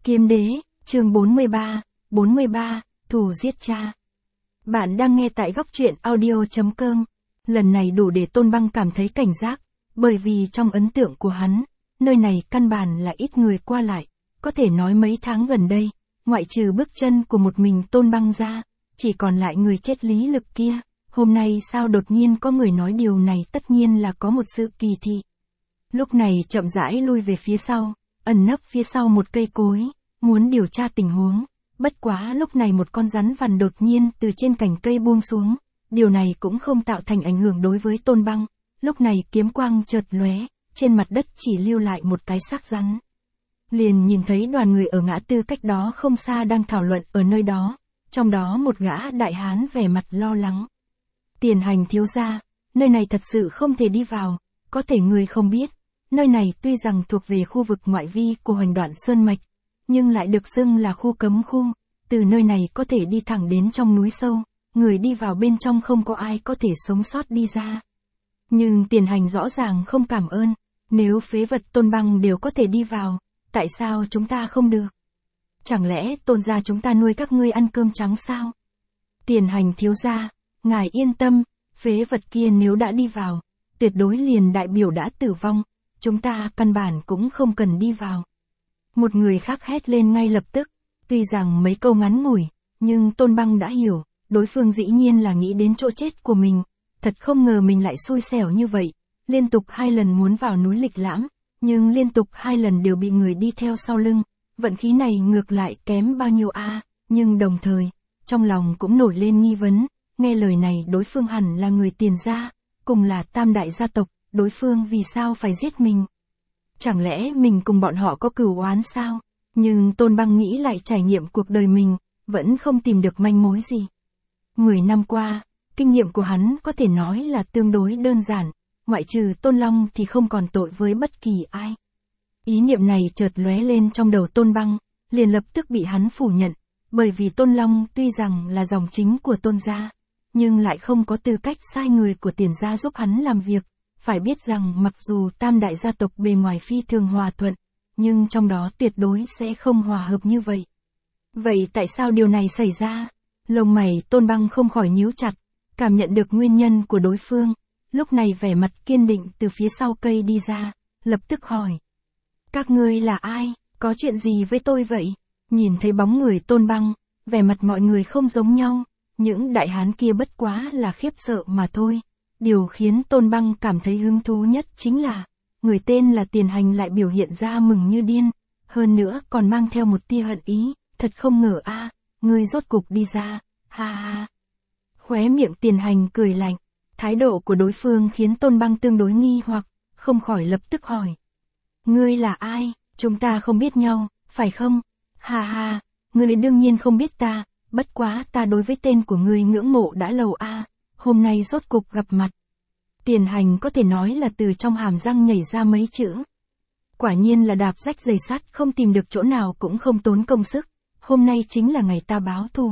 Kiếm đế, chương 43, thù giết cha. Bạn đang nghe tại góc truyện audio.com. Lần này đủ để Tôn Băng cảm thấy cảnh giác, bởi vì trong ấn tượng của hắn, nơi này căn bản là ít người qua lại, có thể nói mấy tháng gần đây, ngoại trừ bước chân của một mình Tôn Băng ra, chỉ còn lại người chết Lý Lực kia. Hôm nay sao đột nhiên có người nói điều này, tất nhiên là có một sự kỳ thị. Lúc này chậm rãi lui về phía sau, ẩn nấp phía sau một cây cối, muốn điều tra tình huống. Bất quá lúc này một con rắn vằn đột nhiên từ trên cành cây buông xuống, điều này cũng không tạo thành ảnh hưởng đối với Tôn Băng. Lúc này kiếm quang chợt lóe, trên mặt đất chỉ lưu lại một cái xác rắn. Liền nhìn thấy đoàn người ở ngã tư cách đó không xa đang thảo luận ở nơi đó, trong đó một gã đại hán vẻ mặt lo lắng. Tiền Hành thiếu gia, nơi này thật sự không thể đi vào, có thể người không biết, nơi này tuy rằng thuộc về khu vực ngoại vi của Hoành Đoạn Sơn Mạch, nhưng lại được xưng là khu cấm khu, từ nơi này có thể đi thẳng đến trong núi sâu, người đi vào bên trong không có ai có thể sống sót đi ra. Nhưng Tiền Hành rõ ràng không cảm ơn, nếu phế vật Tôn Băng đều có thể đi vào, tại sao chúng ta không được? Chẳng lẽ Tôn gia chúng ta nuôi các ngươi ăn cơm trắng sao? Tiền Hành thiếu gia, ngài yên tâm, phế vật kia nếu đã đi vào, tuyệt đối liền đại biểu đã tử vong, chúng ta căn bản cũng không cần đi vào. Một người khác hét lên ngay lập tức, tuy rằng mấy câu ngắn ngủi, nhưng Tôn Băng đã hiểu, đối phương dĩ nhiên là nghĩ đến chỗ chết của mình, thật không ngờ mình lại xui xẻo như vậy, liên tục 2 lần muốn vào núi lịch lãm, nhưng liên tục 2 lần đều bị người đi theo sau lưng, vận khí này ngược lại kém bao nhiêu a? Nhưng đồng thời, trong lòng cũng nổi lên nghi vấn, nghe lời này đối phương hẳn là người Tiền gia, cùng là tam đại gia tộc, đối phương vì sao phải giết mình? Chẳng lẽ mình cùng bọn họ có cừu oán sao? Nhưng Tôn Băng nghĩ lại trải nghiệm cuộc đời mình, vẫn không tìm được manh mối gì. 10 năm qua, kinh nghiệm của hắn có thể nói là tương đối đơn giản, ngoại trừ Tôn Long thì không còn tội với bất kỳ ai. Ý niệm này chợt lóe lên trong đầu Tôn Băng, liền lập tức bị hắn phủ nhận, bởi vì Tôn Long tuy rằng là dòng chính của Tôn gia, nhưng lại không có tư cách sai người của Tiền gia giúp hắn làm việc. Phải biết rằng mặc dù tam đại gia tộc bề ngoài phi thường hòa thuận, nhưng trong đó tuyệt đối sẽ không hòa hợp như vậy. Vậy tại sao điều này xảy ra? Lông mày Tôn Băng không khỏi nhíu chặt, cảm nhận được nguyên nhân của đối phương, lúc này vẻ mặt kiên định từ phía sau cây đi ra, lập tức hỏi. Các ngươi là ai? Có chuyện gì với tôi vậy? Nhìn thấy bóng người Tôn Băng, vẻ mặt mọi người không giống nhau, những đại hán kia bất quá là khiếp sợ mà thôi. Điều khiến Tôn Băng cảm thấy hứng thú nhất chính là, người tên là Tiền Hành lại biểu hiện ra mừng như điên, hơn nữa còn mang theo một tia hận ý, thật không ngờ a, ngươi rốt cục đi ra, ha ha. Khóe miệng Tiền Hành cười lạnh, thái độ của đối phương khiến Tôn Băng tương đối nghi hoặc, không khỏi lập tức hỏi. Ngươi là ai, chúng ta không biết nhau, phải không? Ha ha, ngươi đương nhiên không biết ta, bất quá ta đối với tên của ngươi ngưỡng mộ đã lâu a. Hôm nay rốt cục gặp mặt. Tiền Hành có thể nói là từ trong hàm răng nhảy ra mấy chữ. Quả nhiên là đạp rách giày sắt, không tìm được chỗ nào cũng không tốn công sức. Hôm nay chính là ngày ta báo thù.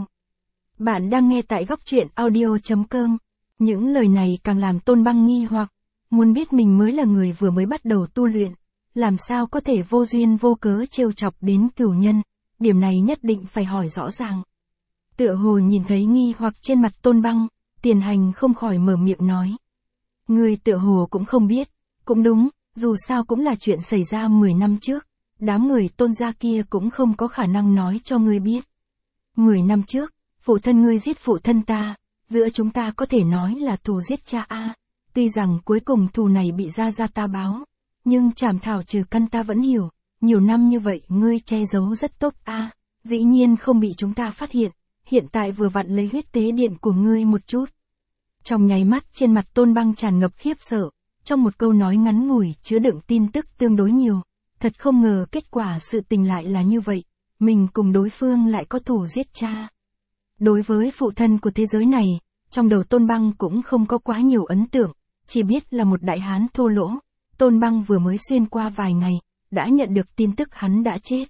Bạn đang nghe tại góc truyện audio.com. Những lời này càng làm Tôn Băng nghi hoặc, muốn biết mình mới là người vừa mới bắt đầu tu luyện, làm sao có thể vô duyên vô cớ trêu chọc đến cửu nhân, điểm này nhất định phải hỏi rõ ràng. Tựa hồ nhìn thấy nghi hoặc trên mặt Tôn Băng, Tiền Hành không khỏi mở miệng nói. Ngươi tựa hồ cũng không biết, cũng đúng, dù sao cũng là chuyện xảy ra 10 năm trước, đám người Tôn gia kia cũng không có khả năng nói cho ngươi biết. 10 năm trước, phụ thân ngươi giết phụ thân ta, giữa chúng ta có thể nói là thù giết cha a. Tuy rằng cuối cùng thù này bị gia ta báo, nhưng chảm thảo trừ căn ta vẫn hiểu, nhiều năm như vậy ngươi che giấu rất tốt a, dĩ nhiên không bị chúng ta phát hiện. Hiện tại vừa vặn lấy huyết tế điện của ngươi một chút. Trong nháy mắt trên mặt Tôn Băng tràn ngập khiếp sợ, trong một câu nói ngắn ngủi chứa đựng tin tức tương đối nhiều. Thật không ngờ kết quả sự tình lại là như vậy, mình cùng đối phương lại có thù giết cha. Đối với phụ thân của thế giới này, trong đầu Tôn Băng cũng không có quá nhiều ấn tượng, chỉ biết là một đại hán thô lỗ. Tôn Băng vừa mới xuyên qua vài ngày, đã nhận được tin tức hắn đã chết.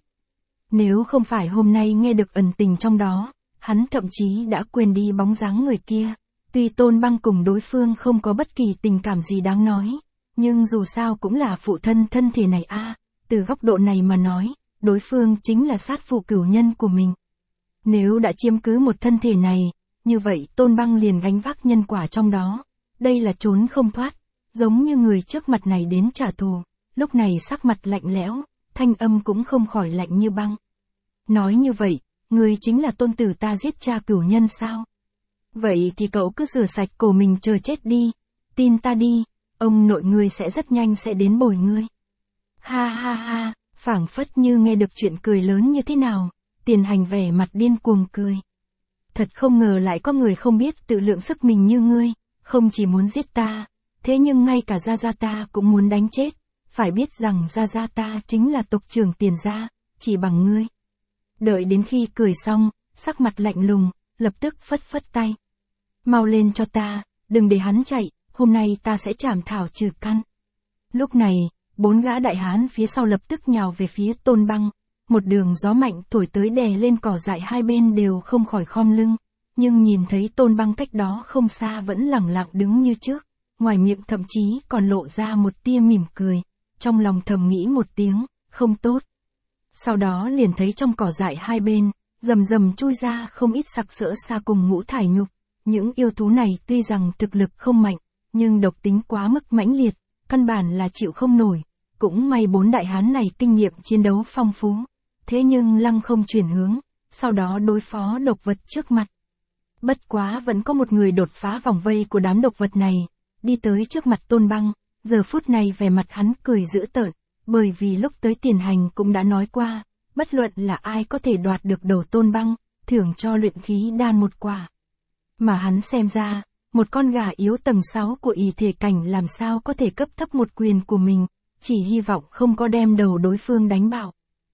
Nếu không phải hôm nay nghe được ẩn tình trong đó, hắn thậm chí đã quên đi bóng dáng người kia. Tuy Tôn Băng cùng đối phương không có bất kỳ tình cảm gì đáng nói, nhưng dù sao cũng là phụ thân thân thể này a, từ góc độ này mà nói, đối phương chính là sát phụ cửu nhân của mình. Nếu đã chiếm cứ một thân thể này, như vậy Tôn Băng liền gánh vác nhân quả trong đó. Đây là trốn không thoát, giống như người trước mặt này đến trả thù, lúc này sắc mặt lạnh lẽo, thanh âm cũng không khỏi lạnh như băng. Nói như vậy, ngươi chính là tôn tử ta giết cha cửu nhân sao? Vậy thì cậu cứ rửa sạch cổ mình chờ chết đi, tin ta đi, ông nội ngươi sẽ rất nhanh sẽ đến bồi ngươi. Ha ha ha, phảng phất như nghe được chuyện cười lớn như thế nào, Tiền Hành vẻ mặt điên cuồng cười. Thật không ngờ lại có người không biết tự lượng sức mình như ngươi, không chỉ muốn giết ta, thế nhưng ngay cả gia gia ta cũng muốn đánh chết, phải biết rằng gia gia ta chính là tộc trưởng Tiền gia, chỉ bằng ngươi. Đợi đến khi cười xong, sắc mặt lạnh lùng, lập tức phất phất tay. Mau lên cho ta, đừng để hắn chạy, hôm nay ta sẽ chảm thảo trừ căn. Lúc này, 4 gã đại hán phía sau lập tức nhào về phía Tôn Băng, một đường gió mạnh thổi tới đè lên cỏ dại hai bên đều không khỏi khom lưng, nhưng nhìn thấy Tôn Băng cách đó không xa vẫn lẳng lặng đứng như trước, ngoài miệng thậm chí còn lộ ra một tia mỉm cười, trong lòng thầm nghĩ một tiếng, không tốt. Sau đó liền thấy trong cỏ dại hai bên, rầm rầm chui ra không ít sặc sỡ sa cùng ngũ thải nhục. Những yêu thú này tuy rằng thực lực không mạnh, nhưng độc tính quá mức mãnh liệt, căn bản là chịu không nổi. Cũng may 4 đại hán này kinh nghiệm chiến đấu phong phú, thế nhưng lăng không chuyển hướng, sau đó đối phó độc vật trước mặt. Bất quá vẫn có một người đột phá vòng vây của đám độc vật này, đi tới trước mặt Tôn Băng, giờ phút này vẻ mặt hắn cười dữ tợn, bởi vì lúc tới Tiền Hành cũng đã nói qua, bất luận là ai có thể đoạt được đầu Tôn Băng, thưởng cho luyện khí đan một quả. Mà hắn xem ra, một con gà yếu tầng 6 của y thể cảnh làm sao có thể cấp thấp một quyền của mình, chỉ hy vọng không có đem đầu đối phương đánh bạo.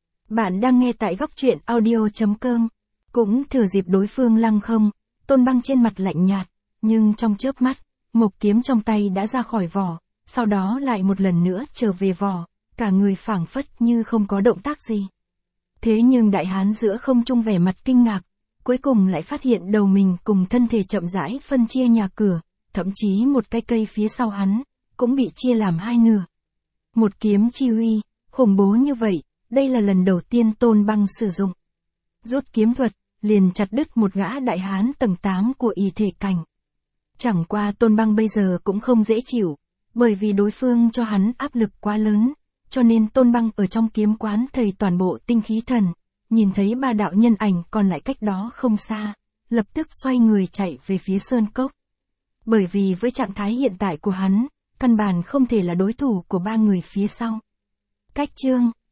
Bạn đang nghe tại góc truyện audio.com, cũng thừa dịp đối phương lăng không, Tôn Băng trên mặt lạnh nhạt, nhưng trong chớp mắt, mộc kiếm trong tay đã ra khỏi vỏ, sau đó lại một lần nữa trở về vỏ, cả người phảng phất như không có động tác gì. Thế nhưng đại hán giữa không trung vẻ mặt kinh ngạc, cuối cùng lại phát hiện đầu mình cùng thân thể chậm rãi phân chia nhà cửa, thậm chí một cái cây phía sau hắn, cũng bị chia làm hai nửa. Một kiếm chi uy, khủng bố như vậy, đây là lần đầu tiên Tôn Băng sử dụng. Rút kiếm thuật, liền chặt đứt một gã đại hán tầng 8 của y thể cảnh. Chẳng qua Tôn Băng bây giờ cũng không dễ chịu, bởi vì đối phương cho hắn áp lực quá lớn, cho nên Tôn Băng ở trong kiếm quán thầy toàn bộ tinh khí thần, nhìn thấy 3 đạo nhân ảnh còn lại cách đó không xa, lập tức xoay người chạy về phía sơn cốc. Bởi vì với trạng thái hiện tại của hắn, căn bản không thể là đối thủ của 3 người phía sau. Cách chương